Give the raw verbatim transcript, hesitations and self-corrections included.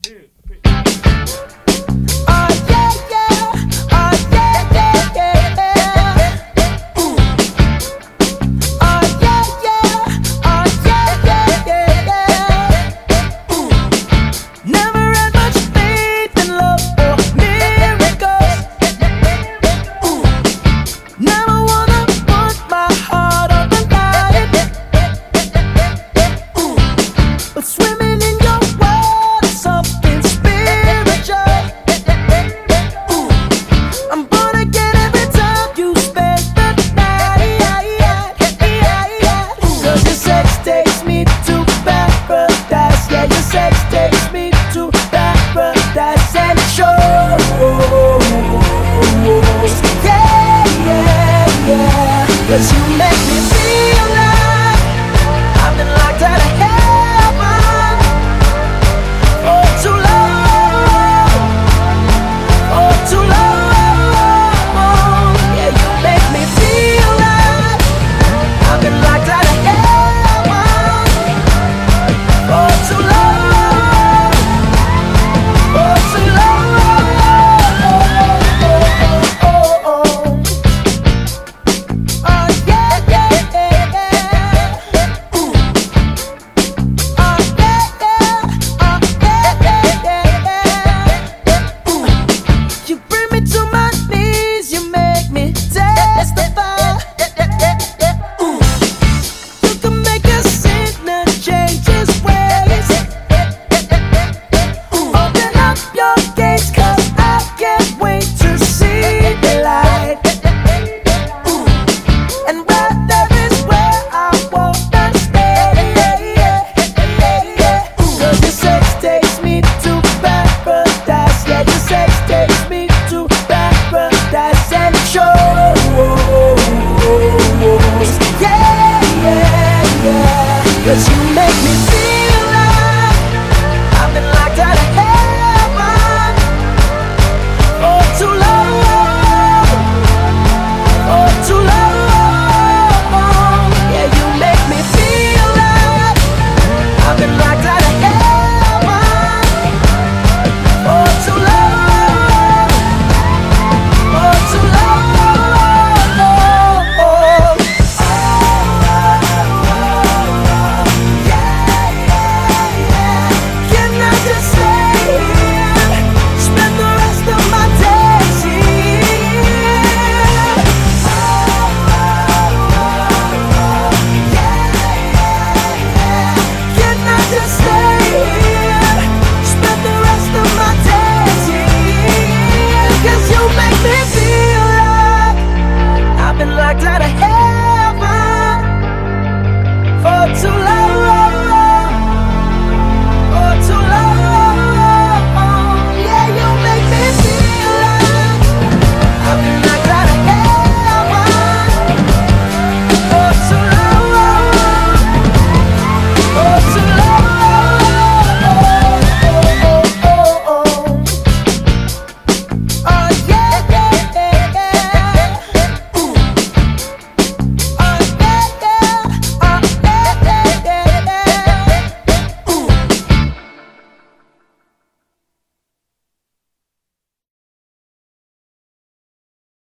Cause you make me feel like I've been locked out of heaven for too long, for too long. Yeah, you make me feel like I've been locked out of heaven for too long, for too long. Cause you make me feel